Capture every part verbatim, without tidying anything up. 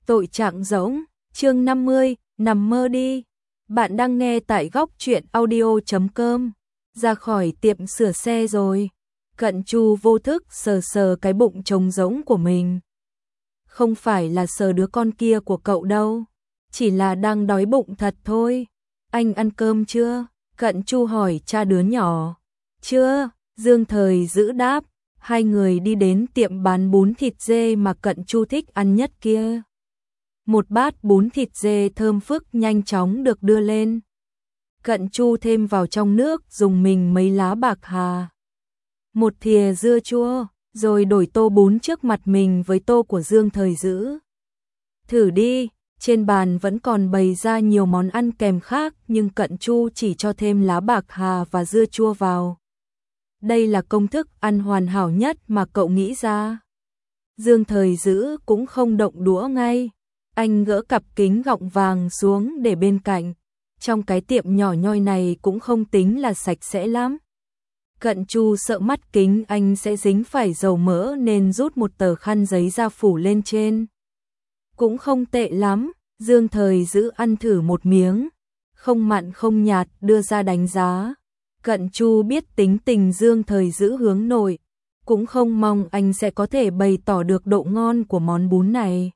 Tội trạng giống, chương năm mươi, nằm mơ đi. Bạn đang nghe tại góc truyện audio chấm com. Ra khỏi tiệm sửa xe rồi. Cận Chu vô thức sờ sờ cái bụng trống rỗng của mình. Không phải là sờ đứa con kia của cậu đâu, chỉ là đang đói bụng thật thôi. Anh ăn cơm chưa? Cận Chu hỏi cha đứa nhỏ. Chưa, Dương Thời giữ đáp. Hai người đi đến tiệm bán bún thịt dê mà Cận Chu thích ăn nhất kia. Một bát bún thịt dê thơm phức nhanh chóng được đưa lên. Cận Chu thêm vào trong nước dùng mình mấy lá bạc hà. Một thìa dưa chua, rồi đổi tô bún trước mặt mình với tô của Dương Thời giữ. Thử đi, trên bàn vẫn còn bày ra nhiều món ăn kèm khác nhưng Cận Chu chỉ cho thêm lá bạc hà và dưa chua vào. Đây là công thức ăn hoàn hảo nhất mà cậu nghĩ ra. Dương Thời giữ cũng không động đũa ngay. Anh gỡ cặp kính gọng vàng xuống để bên cạnh. Trong cái tiệm nhỏ nhoi này cũng không tính là sạch sẽ lắm. Cận Chu sợ mắt kính anh sẽ dính phải dầu mỡ nên rút một tờ khăn giấy ra phủ lên trên. Cũng không tệ lắm, Dương Thời giữ ăn thử một miếng. Không mặn không nhạt đưa ra đánh giá. Cận Chu biết tính tình Dương Thời giữ hướng nội. Cũng không mong anh sẽ có thể bày tỏ được độ ngon của món bún này.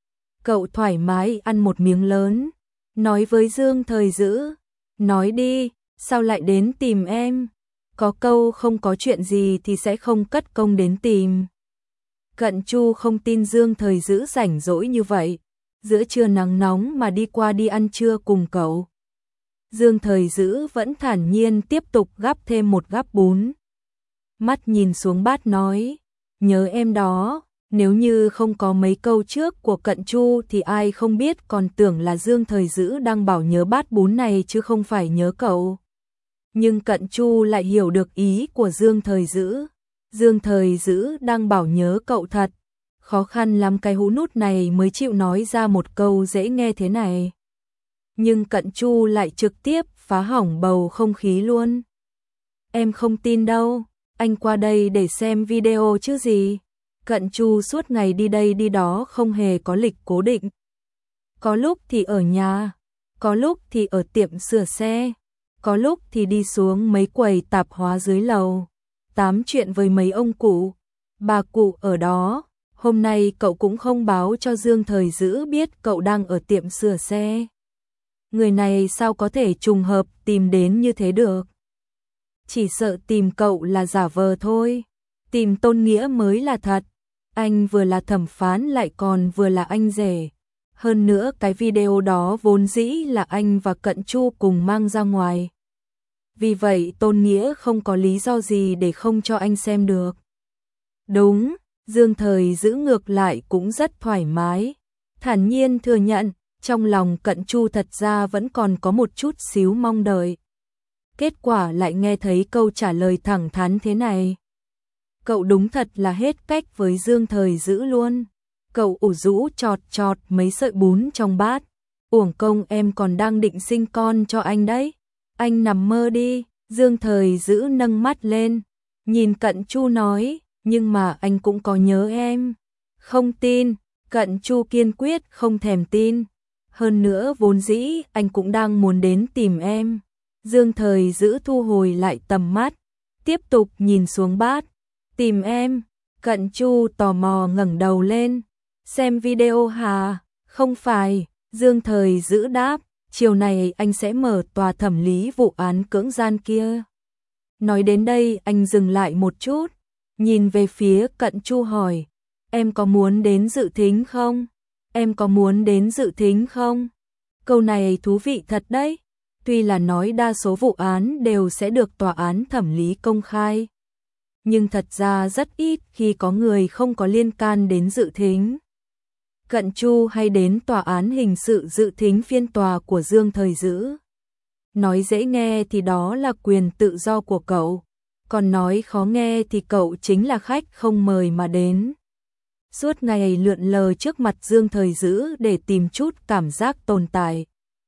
Cậu thoải mái ăn một miếng lớn, nói với Dương Thời giữ, nói đi, sao lại đến tìm em? Có câu không có chuyện gì thì sẽ không cất công đến tìm. Cận Chu không tin Dương Thời giữ rảnh rỗi như vậy, giữa trưa nắng nóng mà đi qua đi ăn trưa cùng cậu. Dương Thời giữ vẫn thản nhiên tiếp tục gắp thêm một gắp bún. Mắt nhìn xuống bát nói, nhớ em đó. Nếu như không có mấy câu trước của Cận Chu thì ai không biết còn tưởng là Dương Thời giữ đang bảo nhớ bát bún này chứ không phải nhớ cậu. Nhưng Cận Chu lại hiểu được ý của Dương Thời giữ. Dương Thời giữ đang bảo nhớ cậu thật. Khó khăn lắm cái hũ nút này mới chịu nói ra một câu dễ nghe thế này. Nhưng Cận Chu lại trực tiếp phá hỏng bầu không khí luôn. Em không tin đâu, anh qua đây để xem video chứ gì. Cận Chu suốt ngày đi đây đi đó không hề có lịch cố định. Có lúc thì ở nhà, có lúc thì ở tiệm sửa xe, có lúc thì đi xuống mấy quầy tạp hóa dưới lầu, tám chuyện với mấy ông cụ, bà cụ ở đó. Hôm nay cậu cũng không báo cho Dương Thời giữ biết cậu đang ở tiệm sửa xe. Người này sao có thể trùng hợp tìm đến như thế được? Chỉ sợ tìm cậu là giả vờ thôi, tìm Tôn Nghĩa mới là thật. Anh vừa là thẩm phán lại còn vừa là anh rể. Hơn nữa cái video đó vốn dĩ là anh và Cận Chu cùng mang ra ngoài. Vì vậy Tôn Nghĩa không có lý do gì để không cho anh xem được. Đúng, Dương Thời giữ ngược lại cũng rất thoải mái. Thản nhiên thừa nhận, trong lòng Cận Chu thật ra vẫn còn có một chút xíu mong đợi. Kết quả lại nghe thấy câu trả lời thẳng thắn thế này. Cậu đúng thật là hết cách với Dương Thời giữ luôn. Cậu ủ rũ chọt chọt mấy sợi bún trong bát. Uổng công em còn đang định sinh con cho anh đấy. Anh nằm mơ đi. Dương Thời giữ nâng mắt lên, nhìn Cận Chu nói, nhưng mà anh cũng có nhớ em. Không tin. Cận Chu kiên quyết không thèm tin. Hơn nữa vốn dĩ anh cũng đang muốn đến tìm em. Dương Thời giữ thu hồi lại tầm mắt, tiếp tục nhìn xuống bát. Tìm em? Cận Chu tò mò ngẩng đầu lên. Xem video hả? Không phải, Dương Thời giữ đáp, chiều này anh sẽ mở tòa thẩm lý vụ án cưỡng gian kia. Nói đến đây anh dừng lại một chút, nhìn về phía Cận Chu hỏi, em có muốn đến dự thính không? Em có muốn đến dự thính không? Câu này thú vị thật đấy, tuy là nói đa số vụ án đều sẽ được tòa án thẩm lý công khai. Nhưng thật ra rất ít khi có người không có liên can đến dự thính. Cận Chu hay đến tòa án hình sự dự thính phiên tòa của Dương Thời giữ. Nói dễ nghe thì đó là quyền tự do của cậu, còn nói khó nghe thì cậu chính là khách không mời mà đến. Suốt ngày lượn lờ trước mặt Dương Thời giữ để tìm chút cảm giác tồn tại.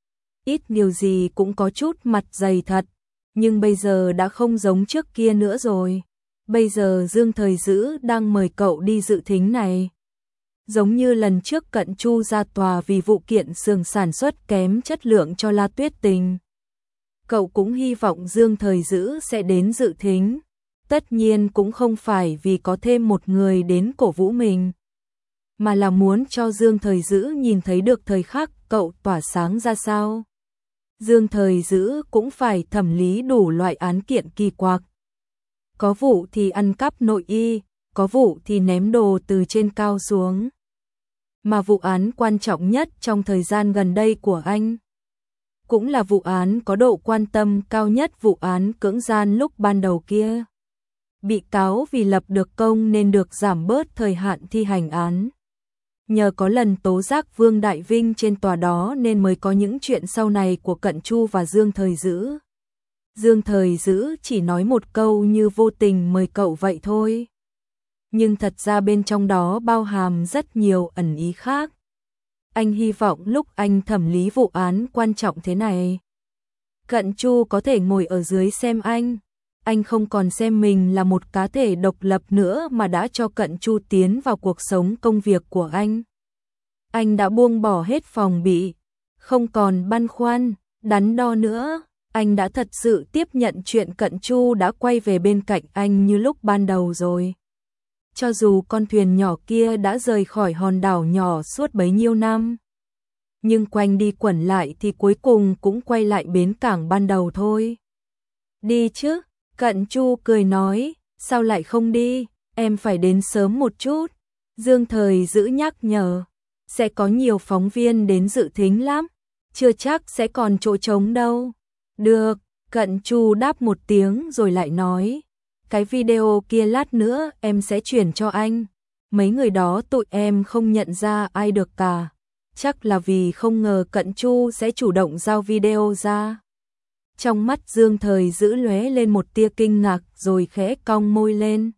Ít nhiều gì cũng có chút mặt dày thật, nhưng bây giờ đã không giống trước kia nữa rồi. Bây giờ Dương Thời giữ đang mời cậu đi dự thính này. Giống như lần trước Cận Chu ra tòa vì vụ kiện xưởng sản xuất kém chất lượng cho La Tuyết Tình. Cậu cũng hy vọng Dương Thời Dữ sẽ đến dự thính. Tất nhiên cũng không phải vì có thêm một người đến cổ vũ mình, mà là muốn cho Dương Thời Dữ nhìn thấy được thời khắc cậu tỏa sáng ra sao. Dương Thời Dữ cũng phải thẩm lý đủ loại án kiện kỳ quặc. Có vụ thì ăn cắp nội y, có vụ thì ném đồ từ trên cao xuống. Mà vụ án quan trọng nhất trong thời gian gần đây của anh, cũng là vụ án có độ quan tâm cao nhất, vụ án cưỡng gian lúc ban đầu kia. Bị cáo vì lập được công nên được giảm bớt thời hạn thi hành án. Nhờ có lần tố giác Vương Đại Vinh trên tòa đó nên mới có những chuyện sau này của Cận Chu và Dương Thời Dữ. Dương Thời Dữ chỉ nói một câu như vô tình mời cậu vậy thôi. Nhưng thật ra bên trong đó bao hàm rất nhiều ẩn ý khác. Anh hy vọng lúc anh thẩm lý vụ án quan trọng thế này, Cận Chu có thể ngồi ở dưới xem anh. Anh không còn xem mình là một cá thể độc lập nữa mà đã cho Cận Chu tiến vào cuộc sống công việc của anh. Anh đã buông bỏ hết phòng bị, không còn băn khoăn, đắn đo nữa. Anh đã thật sự tiếp nhận chuyện Cận Chu đã quay về bên cạnh anh như lúc ban đầu rồi. Cho dù con thuyền nhỏ kia đã rời khỏi hòn đảo nhỏ suốt bấy nhiêu năm, nhưng quanh đi quẩn lại thì cuối cùng cũng quay lại bến cảng ban đầu thôi. Đi chứ, Cận Chu cười nói, sao lại không đi, em phải đến sớm một chút. Dương Thời Dữ nhắc nhở, sẽ có nhiều phóng viên đến dự thính lắm, chưa chắc sẽ còn chỗ trống đâu. Được, Cận Chu đáp một tiếng rồi lại nói, cái video kia lát nữa em sẽ chuyển cho anh. Mấy người đó tụi em không nhận ra ai được cả. Chắc là vì không ngờ Cận Chu sẽ chủ động giao video ra. Trong mắt Dương Thời Dữ lóe lên một tia kinh ngạc rồi khẽ cong môi lên.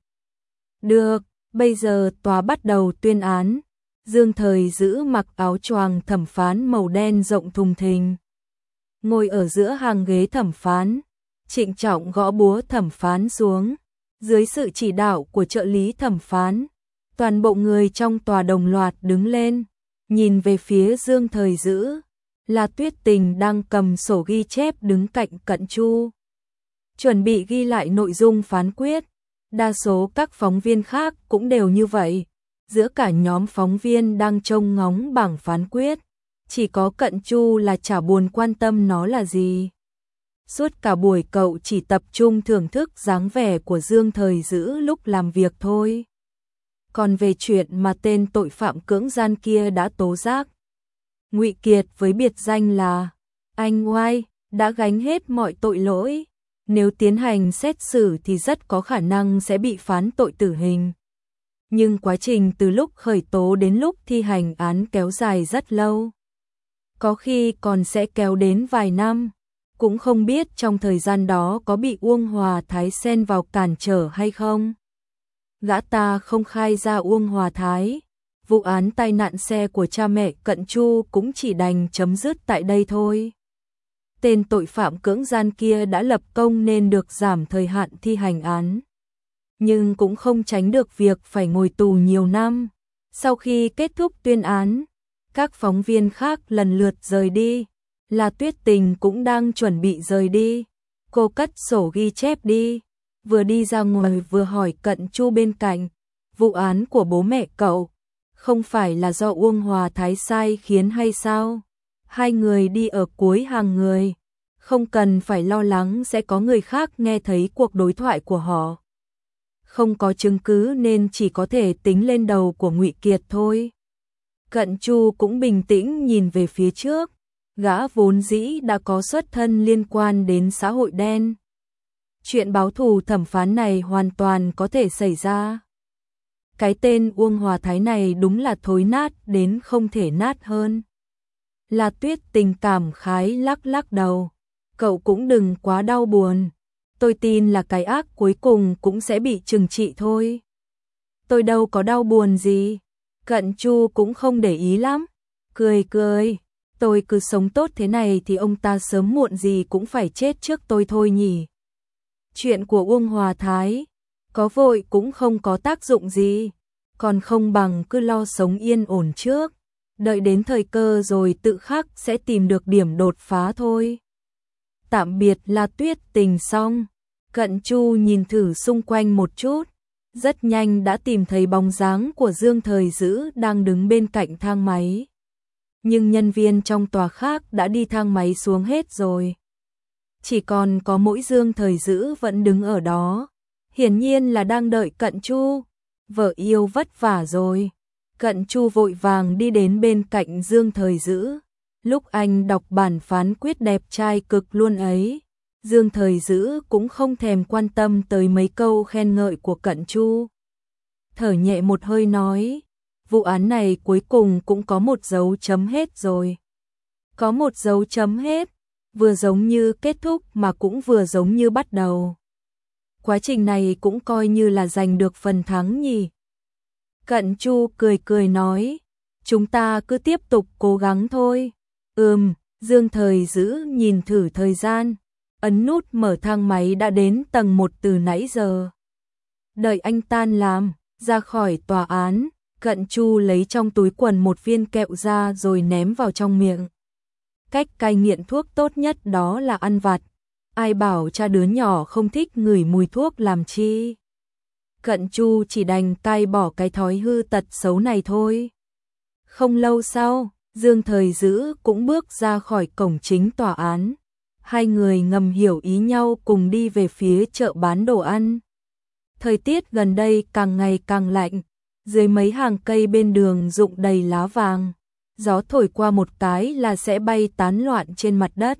Được, bây giờ tòa bắt đầu tuyên án. Dương Thời Dữ mặc áo choàng thẩm phán màu đen rộng thùng thình, ngồi ở giữa hàng ghế thẩm phán, trịnh trọng gõ búa thẩm phán xuống. Dưới sự chỉ đạo của trợ lý thẩm phán, toàn bộ người trong tòa đồng loạt đứng lên, nhìn về phía Dương Thời Dữ. Là Tuyết Tình đang cầm sổ ghi chép đứng cạnh Cận Chu, chuẩn bị ghi lại nội dung phán quyết. Đa số các phóng viên khác cũng đều như vậy. Giữa cả nhóm phóng viên đang trông ngóng bảng phán quyết, chỉ có Cận Chu là chả buồn quan tâm nó là gì. Suốt cả buổi cậu chỉ tập trung thưởng thức dáng vẻ của Dương Thời Dữ lúc làm việc thôi. Còn về chuyện mà tên tội phạm cưỡng gian kia đã tố giác, Ngụy Kiệt với biệt danh là anh oai đã gánh hết mọi tội lỗi. Nếu tiến hành xét xử thì rất có khả năng sẽ bị phán tội tử hình. Nhưng quá trình từ lúc khởi tố đến lúc thi hành án kéo dài rất lâu. Có khi còn sẽ kéo đến vài năm. Cũng không biết trong thời gian đó có bị Uông Hòa Thái xen vào cản trở hay không. Gã ta không khai ra Uông Hòa Thái. Vụ án tai nạn xe của cha mẹ Cận Chu cũng chỉ đành chấm dứt tại đây thôi. Tên tội phạm cưỡng gian kia đã lập công nên được giảm thời hạn thi hành án. Nhưng cũng không tránh được việc phải ngồi tù nhiều năm. Sau khi kết thúc tuyên án, các phóng viên khác lần lượt rời đi. Là Tuyết Tình cũng đang chuẩn bị rời đi. Cô cất sổ ghi chép đi, vừa đi ra ngoài vừa hỏi Cận Chu bên cạnh, vụ án của bố mẹ cậu không phải là do Uông Hòa Thái sai khiến hay sao? Hai người đi ở cuối hàng người, không cần phải lo lắng sẽ có người khác nghe thấy cuộc đối thoại của họ. Không có chứng cứ nên chỉ có thể tính lên đầu của Ngụy Kiệt thôi. Cận Chu cũng bình tĩnh nhìn về phía trước. Gã vốn dĩ đã có xuất thân liên quan đến xã hội đen. Chuyện báo thù thẩm phán này hoàn toàn có thể xảy ra. Cái tên Uông Hòa Thái này đúng là thối nát đến không thể nát hơn. Là Tuyết Tình cảm khái lắc lắc đầu. Cậu cũng đừng quá đau buồn. Tôi tin là cái ác cuối cùng cũng sẽ bị trừng trị thôi. Tôi đâu có đau buồn gì. Cận Chu cũng không để ý lắm. Cười cười. Tôi cứ sống tốt thế này thì ông ta sớm muộn gì cũng phải chết trước tôi thôi nhỉ. Chuyện của Uông Hòa Thái, có vội cũng không có tác dụng gì. còn không bằng cứ lo sống yên ổn trước, đợi đến thời cơ rồi tự khắc sẽ tìm được điểm đột phá thôi. Tạm biệt là Tuyết Tình xong, Cận Chu nhìn thử xung quanh một chút, rất nhanh đã tìm thấy bóng dáng của Dương Thời Dữ đang đứng bên cạnh thang máy. Nhưng nhân viên trong tòa khác đã đi thang máy xuống hết rồi. Chỉ còn có mỗi Dương Thời Dữ vẫn đứng ở đó, hiển nhiên là đang đợi Cận Chu. Vợ yêu vất vả rồi. Cận Chu vội vàng đi đến bên cạnh Dương Thời Dữ. Lúc anh đọc bản phán quyết đẹp trai cực luôn ấy, Dương Thời Dữ cũng không thèm quan tâm tới mấy câu khen ngợi của Cận Chu. Thở nhẹ một hơi nói, vụ án này cuối cùng cũng có một dấu chấm hết rồi. Có một dấu chấm hết, vừa giống như kết thúc mà cũng vừa giống như bắt đầu. Quá trình này cũng coi như là giành được phần thắng nhỉ. Cận Chu cười cười nói, chúng ta cứ tiếp tục cố gắng thôi. Ừm, Dương Thời Dữ nhìn thử thời gian, ấn nút mở thang máy đã đến tầng một từ nãy giờ. Đợi anh tan làm, ra khỏi tòa án, Cận Chu lấy trong túi quần một viên kẹo ra rồi ném vào trong miệng. Cách cai nghiện thuốc tốt nhất đó là ăn vặt. Ai bảo cha đứa nhỏ không thích ngửi mùi thuốc làm chi. Cận Chu chỉ đành cai bỏ cái thói hư tật xấu này thôi. Không lâu sau, Dương Thời Dữ cũng bước ra khỏi cổng chính tòa án. Hai người ngầm hiểu ý nhau cùng đi về phía chợ bán đồ ăn. Thời tiết gần đây càng ngày càng lạnh, dưới mấy hàng cây bên đường rụng đầy lá vàng. Gió thổi qua một cái là sẽ bay tán loạn trên mặt đất.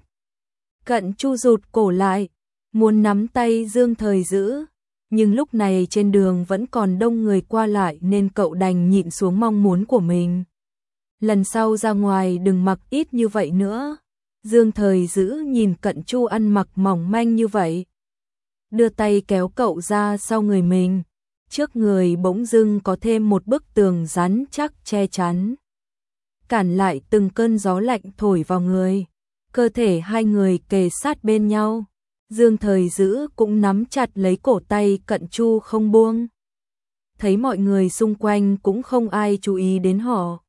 Cận Chu rụt cổ lại, muốn nắm tay Dương Thời Dữ, nhưng lúc này trên đường vẫn còn đông người qua lại nên cậu đành nhịn xuống mong muốn của mình. Lần sau ra ngoài đừng mặc ít như vậy nữa. Dương Thời Dữ nhìn Cận Chu ăn mặc mỏng manh như vậy, đưa tay kéo cậu ra sau người mình. Trước người bỗng dưng có thêm một bức tường rắn chắc che chắn, cản lại từng cơn gió lạnh thổi vào người. Cơ thể hai người kề sát bên nhau. Dương Thời Dữ cũng nắm chặt lấy cổ tay Cận Chu không buông. Thấy mọi người xung quanh cũng không ai chú ý đến họ,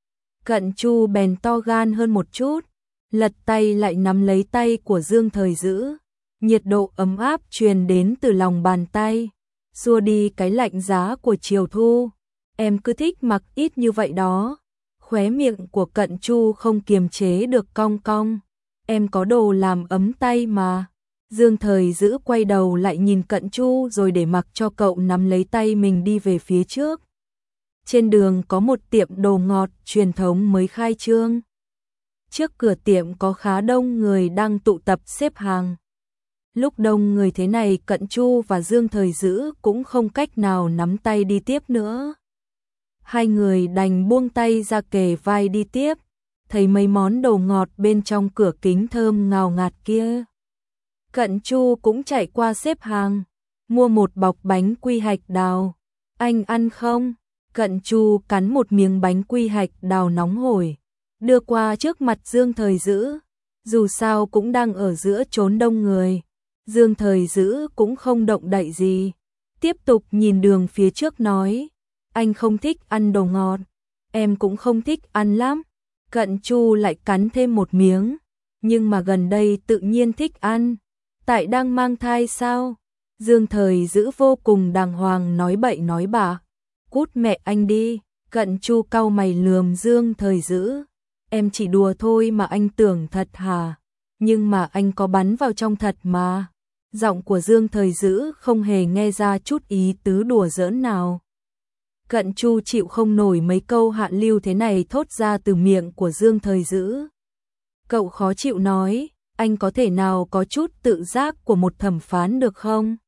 Cận Chu bèn to gan hơn một chút, lật tay lại nắm lấy tay của Dương Thời Dữ. Nhiệt độ ấm áp truyền đến từ lòng bàn tay, xua đi cái lạnh giá của chiều thu. Em cứ thích mặc ít như vậy đó. Khóe miệng của Cận Chu không kiềm chế được cong cong. Em có đồ làm ấm tay mà. Dương Thời Dữ quay đầu lại nhìn Cận Chu rồi để mặc cho cậu nắm lấy tay mình đi về phía trước. Trên đường có một tiệm đồ ngọt truyền thống mới khai trương. Trước cửa tiệm có khá đông người đang tụ tập xếp hàng. Lúc đông người thế này Cận Chu và Dương Thời Dữ cũng không cách nào nắm tay đi tiếp nữa. Hai người đành buông tay ra kề vai đi tiếp. Thấy mấy món đồ ngọt bên trong cửa kính thơm ngào ngạt kia, Cận Chu cũng chạy qua xếp hàng, mua một bọc bánh quy hạch đào. Anh ăn không? Cận Chu cắn một miếng bánh quy hạch đào nóng hổi, đưa qua trước mặt Dương Thời Dữ. Dù sao cũng đang ở giữa chốn đông người, Dương Thời Dữ cũng không động đậy gì, tiếp tục nhìn đường phía trước nói, anh không thích ăn đồ ngọt, em cũng không thích ăn lắm. Cận Chu lại cắn thêm một miếng, nhưng mà gần đây tự nhiên thích ăn. Tại đang mang thai sao? Dương Thời Dữ vô cùng đàng hoàng nói bậy nói bạ. Cút mẹ anh đi. Cận Chu cau mày lườm Dương Thời Dữ. Em chỉ đùa thôi mà anh tưởng thật hả? Nhưng mà anh có bắn vào trong thật mà. Giọng của Dương Thời Dữ không hề nghe ra chút ý tứ đùa giỡn nào. Cận Chu chịu không nổi mấy câu hạ lưu thế này thốt ra từ miệng của Dương Thời Dữ. Cậu khó chịu nói, anh có thể nào có chút tự giác của một thẩm phán được không?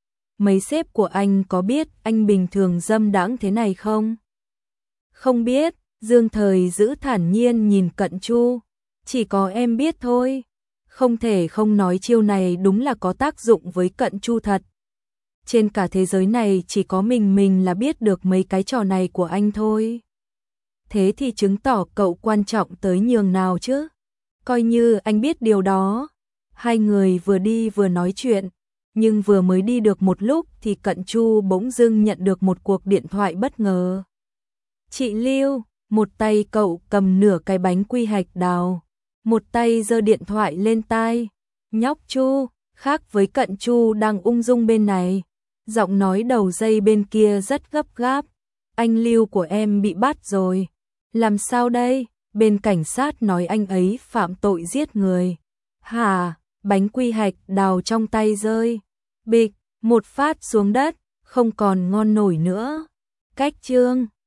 Mấy sếp của anh có biết anh bình thường dâm đãng thế này không? Không biết, Dương Thời Dữ thản nhiên nhìn Cận Chu. Chỉ có em biết thôi. Không thể không nói chiêu này đúng là có tác dụng với Cận Chu thật. Trên cả thế giới này chỉ có mình mình là biết được mấy cái trò này của anh thôi. Thế thì chứng tỏ cậu quan trọng tới nhường nào chứ? Coi như anh biết điều đó. Hai người vừa đi vừa nói chuyện, nhưng vừa mới đi được một lúc thì Cận Chu bỗng dưng nhận được một cuộc điện thoại bất ngờ. Chị Lưu, một tay cậu cầm nửa cái bánh quy hạch đào, một tay giơ điện thoại lên tai. Nhóc Chu, khác với Cận Chu đang ung dung bên này, giọng nói đầu dây bên kia rất gấp gáp. Anh Lưu của em bị bắt rồi. Làm sao đây? Bên cảnh sát nói anh ấy phạm tội giết người. Hả? Bánh quy hạch đào trong tay rơi. Bịch, một phát xuống đất, không còn ngon nổi nữa. Cách chương